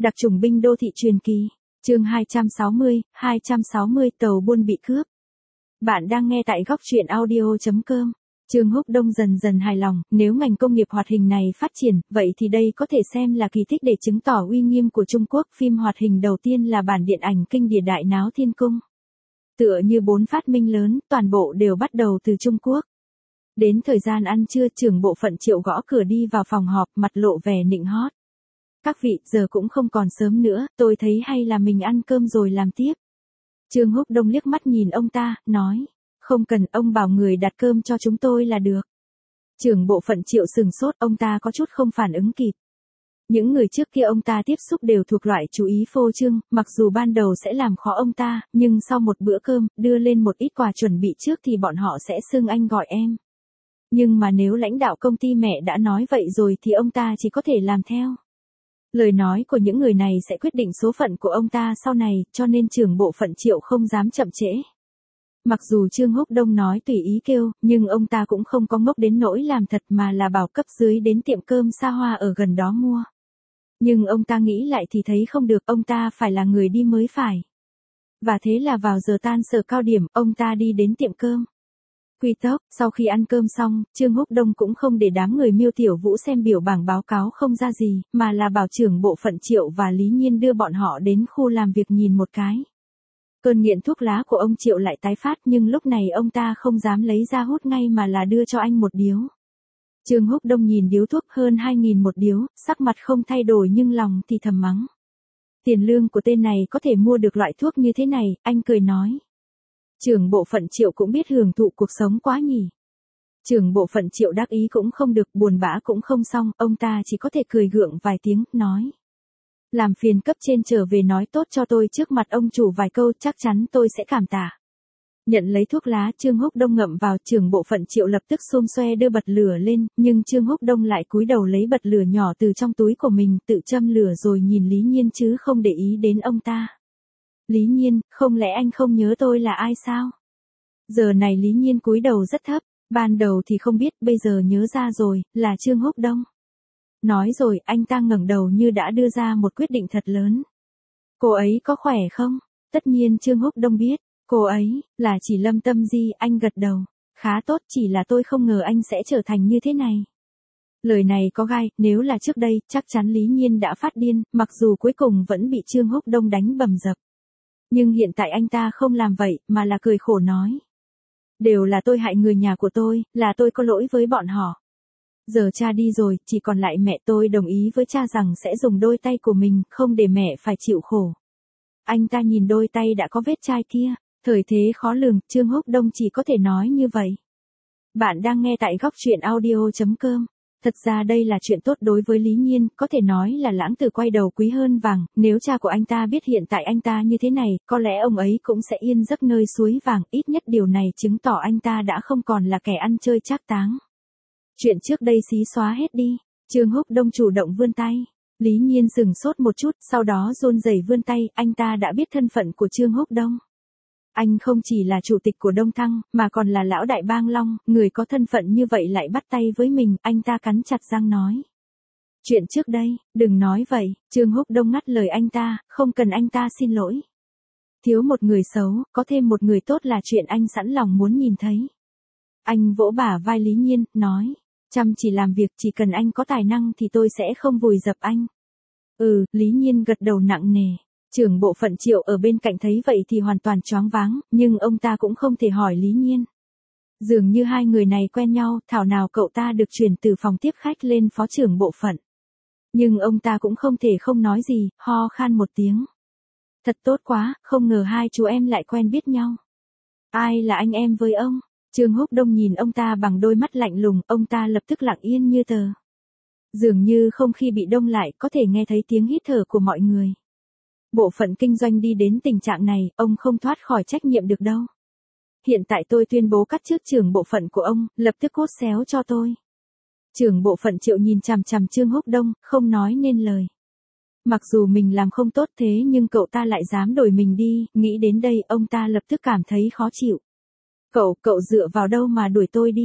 Đặc chủng binh đô thị truyền kỳ. Chương 260 tàu buôn bị cướp. Bạn đang nghe tại góc truyện audio.com. Trương Húc Đông dần dần hài lòng, nếu ngành công nghiệp hoạt hình này phát triển, vậy thì đây có thể xem là kỳ tích để chứng tỏ uy nghiêm của Trung Quốc. Phim hoạt hình đầu tiên là bản điện ảnh kinh điển Đại Náo Thiên Cung. Tựa như 4 phát minh lớn, toàn bộ đều bắt đầu từ Trung Quốc. Đến thời gian ăn trưa, trưởng bộ phận Triệu gõ cửa đi vào phòng họp, mặt lộ vẻ nịnh hót. Các vị, giờ cũng không còn sớm nữa, tôi thấy hay là mình ăn cơm rồi làm tiếp. Trương Húc Đông liếc mắt nhìn ông ta, nói, không cần, ông bảo người đặt cơm cho chúng tôi là được. Trưởng bộ phận Triệu sừng sốt, ông ta có chút không phản ứng kịp. Những người trước kia ông ta tiếp xúc đều thuộc loại chú ý phô trương, mặc dù ban đầu sẽ làm khó ông ta, nhưng sau một bữa cơm, đưa lên một ít quà chuẩn bị trước thì bọn họ sẽ xưng anh gọi em. Nhưng mà nếu lãnh đạo công ty mẹ đã nói vậy rồi thì ông ta chỉ có thể làm theo. Lời nói của những người này sẽ quyết định số phận của ông ta sau này, cho nên trưởng bộ phận Triệu không dám chậm trễ. Mặc dù Trương Húc Đông nói tùy ý kêu, nhưng ông ta cũng không có ngốc đến nỗi làm thật mà là bảo cấp dưới đến tiệm cơm xa hoa ở gần đó mua. Nhưng ông ta nghĩ lại thì thấy không được, ông ta phải là người đi mới phải. Và thế là vào giờ tan sở cao điểm, ông ta đi đến tiệm cơm. Quy tốc, sau khi ăn cơm xong, Trương Húc Đông cũng không để đám người Miêu Tiểu Vũ xem biểu bảng báo cáo không ra gì, mà là bảo trưởng bộ phận Triệu và Lý Nhiên đưa bọn họ đến khu làm việc nhìn một cái. Cơn nghiện thuốc lá của ông Triệu lại tái phát, nhưng lúc này ông ta không dám lấy ra hút ngay mà là đưa cho anh một điếu. Trương Húc Đông nhìn điếu thuốc hơn 2.000 một điếu, sắc mặt không thay đổi nhưng lòng thì thầm mắng. Tiền lương của tên này có thể mua được loại thuốc như thế này, anh cười nói. Trưởng bộ phận Triệu cũng biết hưởng thụ cuộc sống quá nhỉ. Trưởng bộ phận Triệu đắc ý cũng không được, buồn bã cũng không xong, ông ta chỉ có thể cười gượng vài tiếng, nói. Làm phiền cấp trên trở về nói tốt cho tôi trước mặt ông chủ vài câu, chắc chắn tôi sẽ cảm tạ. Nhận lấy thuốc lá, Trương Húc Đông ngậm vào, trưởng bộ phận Triệu lập tức xôm xoe đưa bật lửa lên, nhưng Trương Húc Đông lại cúi đầu lấy bật lửa nhỏ từ trong túi của mình, tự châm lửa rồi nhìn Lý Nhiên chứ không để ý đến ông ta. Lý Nhiên, không lẽ anh không nhớ tôi là ai sao? Giờ này Lý Nhiên cúi đầu rất thấp, ban đầu thì không biết, bây giờ nhớ ra rồi, là Trương Húc Đông. Nói rồi, anh ta ngẩng đầu như đã đưa ra một quyết định thật lớn. Cô ấy có khỏe không? Tất nhiên Trương Húc Đông biết, cô ấy, là chỉ Lâm Tâm Di, anh gật đầu. Khá tốt, chỉ là tôi không ngờ anh sẽ trở thành như thế này. Lời này có gai, nếu là trước đây, chắc chắn Lý Nhiên đã phát điên, mặc dù cuối cùng vẫn bị Trương Húc Đông đánh bầm dập. Nhưng hiện tại anh ta không làm vậy, mà là cười khổ nói. Đều là tôi hại người nhà của tôi, là tôi có lỗi với bọn họ. Giờ cha đi rồi, chỉ còn lại mẹ, tôi đồng ý với cha rằng sẽ dùng đôi tay của mình, không để mẹ phải chịu khổ. Anh ta nhìn đôi tay đã có vết chai kia, thời thế khó lường, Trương Húc Đông chỉ có thể nói như vậy. Bạn đang nghe tại góc truyện audio.com. Thật ra đây là chuyện tốt đối với Lý Nhiên, có thể nói là lãng tử quay đầu quý hơn vàng, nếu cha của anh ta biết hiện tại anh ta như thế này, có lẽ ông ấy cũng sẽ yên giấc nơi suối vàng, ít nhất điều này chứng tỏ anh ta đã không còn là kẻ ăn chơi trác táng. Chuyện trước đây xí xóa hết đi, Trương Húc Đông chủ động vươn tay. Lý Nhiên sừng sốt một chút, sau đó run rẩy vươn tay, anh ta đã biết thân phận của Trương Húc Đông. Anh không chỉ là chủ tịch của Đông Thăng, mà còn là lão đại bang Long, người có thân phận như vậy lại bắt tay với mình, anh ta cắn chặt răng nói. Chuyện trước đây, đừng nói vậy, Trương Húc Đông ngắt lời anh ta, không cần anh ta xin lỗi. Thiếu một người xấu, có thêm một người tốt là chuyện anh sẵn lòng muốn nhìn thấy. Anh vỗ bả vai Lý Nhiên, nói, chăm chỉ làm việc, chỉ cần anh có tài năng thì tôi sẽ không vùi dập anh. Lý Nhiên gật đầu nặng nề. Trưởng bộ phận Triệu ở bên cạnh thấy vậy thì hoàn toàn choáng váng, nhưng ông ta cũng không thể hỏi Lý Nhiên. Dường như hai người này quen nhau, thảo nào cậu ta được chuyển từ phòng tiếp khách lên phó trưởng bộ phận. Nhưng ông ta cũng không thể không nói gì, ho khan một tiếng. Thật tốt quá, không ngờ hai chú em lại quen biết nhau. Ai là anh em với ông? Trương Húc Đông nhìn ông ta bằng đôi mắt lạnh lùng, ông ta lập tức lặng yên như tờ. Dường như không khí bị đông lại, có thể nghe thấy tiếng hít thở của mọi người. Bộ phận kinh doanh đi đến tình trạng này, ông không thoát khỏi trách nhiệm được đâu. Hiện tại tôi tuyên bố cắt chức trưởng bộ phận của ông, lập tức cốt xéo cho tôi. Trưởng bộ phận Triệu nhìn chằm chằm Trương Húc Đông, không nói nên lời. Mặc dù mình làm không tốt thế nhưng cậu ta lại dám đổi mình đi, nghĩ đến đây ông ta lập tức cảm thấy khó chịu. Cậu dựa vào đâu mà đuổi tôi đi?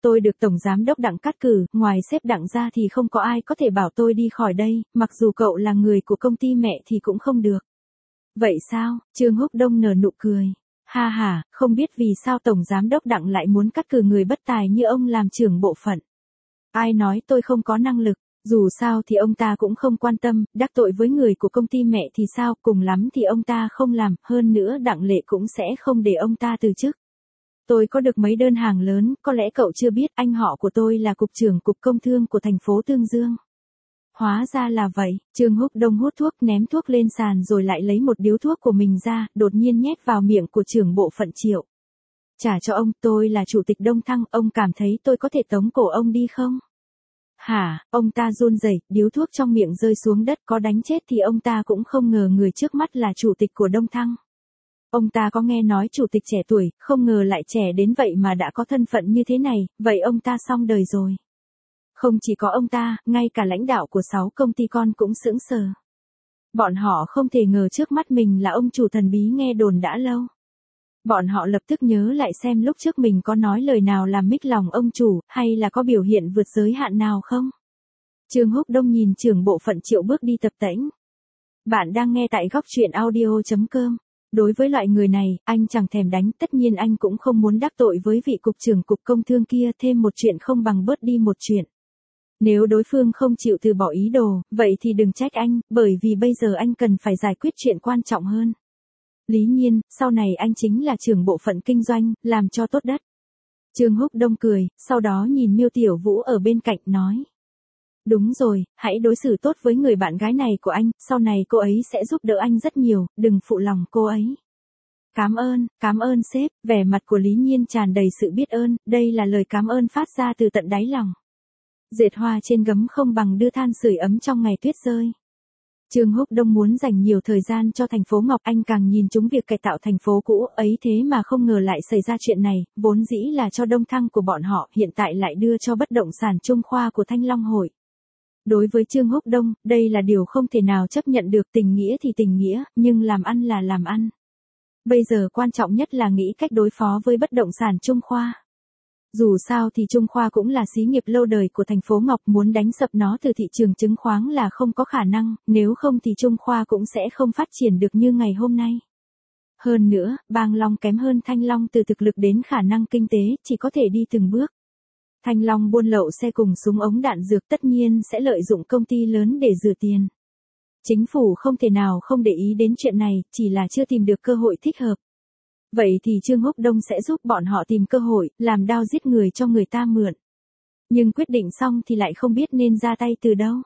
tôi được Tổng Giám đốc Đặng cắt cử, ngoài sếp Đặng ra thì không có ai có thể bảo tôi đi khỏi đây, mặc dù cậu là người của công ty mẹ thì cũng không được. Vậy sao? Trương Húc Đông nở nụ cười. Ha ha, không biết vì sao Tổng Giám đốc Đặng lại muốn cắt cử người bất tài như ông làm trưởng bộ phận. Ai nói tôi không có năng lực, dù sao thì ông ta cũng không quan tâm, đắc tội với người của công ty mẹ thì sao, cùng lắm thì ông ta không làm, hơn nữa Đặng Lệ cũng sẽ không để ông ta từ chức. Tôi có được mấy đơn hàng lớn, có lẽ cậu chưa biết, anh họ của tôi là cục trưởng cục công thương của thành phố Tương Dương. Hóa ra là vậy, Trương Húc Đông hút thuốc, ném thuốc lên sàn rồi lại lấy một điếu thuốc của mình ra, đột nhiên nhét vào miệng của trưởng bộ phận Triệu. Trả cho ông, tôi là chủ tịch Đông Thăng, ông cảm thấy tôi có thể tống cổ ông đi không? Hả, ông ta run rẩy, điếu thuốc trong miệng rơi xuống đất, có đánh chết thì ông ta cũng không ngờ người trước mắt là chủ tịch của Đông Thăng. Ông ta có nghe nói chủ tịch trẻ tuổi, không ngờ lại trẻ đến vậy mà đã có thân phận như thế này, vậy ông ta xong đời rồi. Không chỉ có ông ta, ngay cả lãnh đạo của 6 công ty con cũng sững sờ. Bọn họ không thể ngờ trước mắt mình là ông chủ thần bí nghe đồn đã lâu. Bọn họ lập tức nhớ lại xem lúc trước mình có nói lời nào làm mích lòng ông chủ, hay là có biểu hiện vượt giới hạn nào không? Trương Húc Đông nhìn trưởng bộ phận Triệu bước đi tập tễnh. Bạn đang nghe tại góc truyện audio.com. Đối với loại người này, anh chẳng thèm đánh, tất nhiên anh cũng không muốn đắc tội với vị cục trưởng cục công thương kia, thêm một chuyện không bằng bớt đi một chuyện. Nếu đối phương không chịu từ bỏ ý đồ, vậy thì đừng trách anh, bởi vì bây giờ anh cần phải giải quyết chuyện quan trọng hơn. Lý nhiên, sau này anh chính là trưởng bộ phận kinh doanh, làm cho tốt đất. Trương Húc Đông cười, sau đó nhìn Miêu Tiểu Vũ ở bên cạnh nói. Đúng rồi, hãy đối xử tốt với người bạn gái này của anh, sau này cô ấy sẽ giúp đỡ anh rất nhiều, đừng phụ lòng cô ấy. Cảm ơn sếp, vẻ mặt của Lý Nhiên tràn đầy sự biết ơn, đây là lời cảm ơn phát ra từ tận đáy lòng. Dệt hoa trên gấm không bằng đưa than sưởi ấm trong ngày tuyết rơi. Trương Húc Đông muốn dành nhiều thời gian cho thành phố Ngọc, anh càng nhìn trúng việc cải tạo thành phố cũ ấy, thế mà không ngờ lại xảy ra chuyện này, vốn dĩ là cho Đông Thăng của bọn họ, hiện tại lại đưa cho bất động sản Trung Khoa của Thanh Long Hội. Đối với Trương Húc Đông, đây là điều không thể nào chấp nhận được, tình nghĩa thì tình nghĩa, nhưng làm ăn là làm ăn. Bây giờ quan trọng nhất là nghĩ cách đối phó với bất động sản Trung Khoa. Dù sao thì Trung Khoa cũng là xí nghiệp lâu đời của thành phố Ngọc, muốn đánh sập nó từ thị trường chứng khoán là không có khả năng, nếu không thì Trung Khoa cũng sẽ không phát triển được như ngày hôm nay. Hơn nữa, Bang Long kém hơn Thanh Long từ thực lực đến khả năng kinh tế, chỉ có thể đi từng bước. Thanh Long buôn lậu xe cùng súng ống đạn dược, tất nhiên sẽ lợi dụng công ty lớn để rửa tiền. Chính phủ không thể nào không để ý đến chuyện này, chỉ là chưa tìm được cơ hội thích hợp. Vậy thì Trương Húc Đông sẽ giúp bọn họ tìm cơ hội, làm đao giết người cho người ta mượn. Nhưng quyết định xong thì lại không biết nên ra tay từ đâu.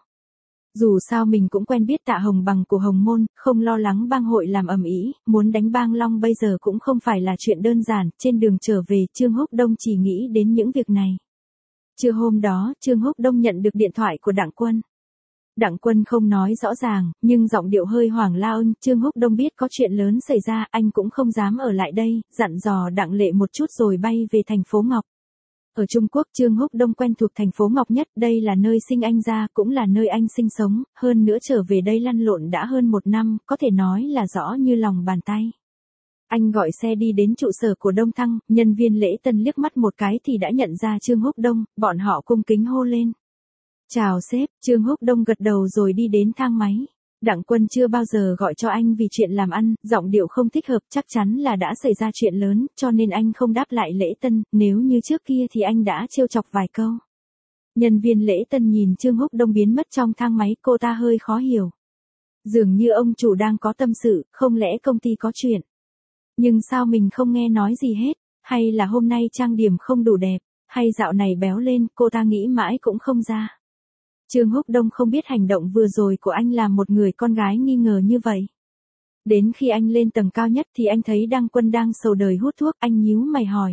Dù sao mình cũng quen biết Tạ Hồng Bằng của Hồng Môn, không lo lắng bang hội làm ầm ĩ, muốn đánh Bang Long bây giờ cũng không phải là chuyện đơn giản, trên đường trở về Trương Húc Đông chỉ nghĩ đến những việc này. Trưa hôm đó, Trương Húc Đông nhận được điện thoại của Đặng Quân. Đặng Quân không nói rõ ràng, nhưng giọng điệu hơi hoảng lao. Trương Húc Đông biết có chuyện lớn xảy ra, anh cũng không dám ở lại đây, dặn dò Đặng Lệ một chút rồi bay về thành phố Ngọc. Ở Trung Quốc, Trương Húc Đông quen thuộc thành phố Ngọc nhất, đây là nơi sinh anh ra, cũng là nơi anh sinh sống, hơn nữa trở về đây lăn lộn đã hơn 1 năm, có thể nói là rõ như lòng bàn tay. Anh gọi xe đi đến trụ sở của Đông Thăng, nhân viên lễ tân liếc mắt một cái thì đã nhận ra Trương Húc Đông, bọn họ cung kính hô lên. Chào sếp, Trương Húc Đông gật đầu rồi đi đến thang máy. Đặng Quân chưa bao giờ gọi cho anh vì chuyện làm ăn, giọng điệu không thích hợp, chắc chắn là đã xảy ra chuyện lớn, cho nên anh không đáp lại lễ tân, nếu như trước kia thì anh đã trêu chọc vài câu. Nhân viên lễ tân nhìn Trương Húc Đông biến mất trong thang máy, cô ta hơi khó hiểu. Dường như ông chủ đang có tâm sự, không lẽ công ty có chuyện. Nhưng sao mình không nghe nói gì hết, hay là hôm nay trang điểm không đủ đẹp, hay dạo này béo lên, cô ta nghĩ mãi cũng không ra. Trương Húc Đông không biết hành động vừa rồi của anh làm một người con gái nghi ngờ như vậy. Đến khi anh lên tầng cao nhất thì anh thấy Đăng Quân đang sầu đời hút thuốc, anh nhíu mày hỏi.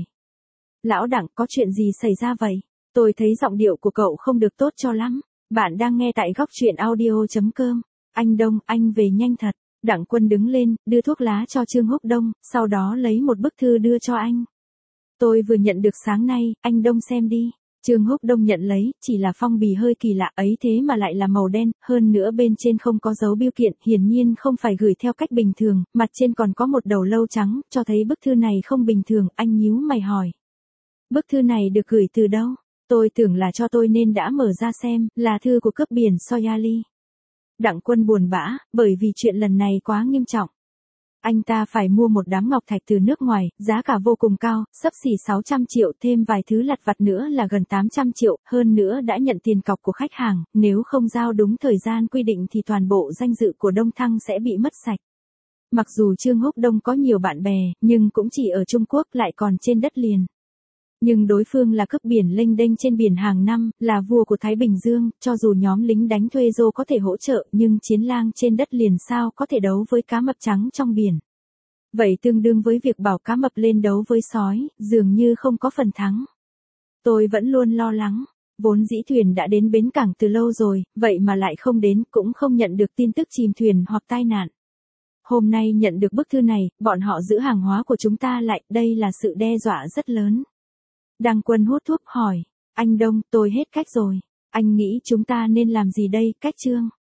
Lão Đặng, có chuyện gì xảy ra vậy? Tôi thấy giọng điệu của cậu không được tốt cho lắm. Bạn đang nghe tại góc truyện audio.com. Anh Đông, anh về nhanh thật. Đặng Quân đứng lên, đưa thuốc lá cho Trương Húc Đông, sau đó lấy một bức thư đưa cho anh. Tôi vừa nhận được sáng nay, anh Đông xem đi. Trương Húc Đông nhận lấy, chỉ là phong bì hơi kỳ lạ ấy, thế mà lại là màu đen, hơn nữa bên trên không có dấu bưu kiện, hiển nhiên không phải gửi theo cách bình thường, mặt trên còn có một đầu lâu trắng, cho thấy bức thư này không bình thường, anh nhíu mày hỏi. Bức thư này được gửi từ đâu? Tôi tưởng là cho tôi nên đã mở ra xem, là thư của cướp biển Soyali. Đặng Quân buồn bã, bởi vì chuyện lần này quá nghiêm trọng. Anh ta phải mua một đám ngọc thạch từ nước ngoài, giá cả vô cùng cao, xấp xỉ 600 triệu, thêm vài thứ lặt vặt nữa là gần 800 triệu, hơn nữa đã nhận tiền cọc của khách hàng, nếu không giao đúng thời gian quy định thì toàn bộ danh dự của Đông Thăng sẽ bị mất sạch. Mặc dù Trương Húc Đông có nhiều bạn bè, nhưng cũng chỉ ở Trung Quốc, lại còn trên đất liền. Nhưng đối phương là cướp biển lênh đênh trên biển hàng năm, là vua của Thái Bình Dương, cho dù nhóm lính đánh thuê Dô có thể hỗ trợ, nhưng chiến lang trên đất liền sao có thể đấu với cá mập trắng trong biển. Vậy tương đương với việc bảo cá mập lên đấu với sói, dường như không có phần thắng. Tôi vẫn luôn lo lắng, vốn dĩ thuyền đã đến bến cảng từ lâu rồi, vậy mà lại không đến, cũng không nhận được tin tức chìm thuyền hoặc tai nạn. Hôm nay nhận được bức thư này, bọn họ giữ hàng hóa của chúng ta lại, đây là sự đe dọa rất lớn. Đăng Quân hút thuốc hỏi, anh Đông, tôi hết cách rồi. Anh nghĩ chúng ta nên làm gì đây, Cách Trương?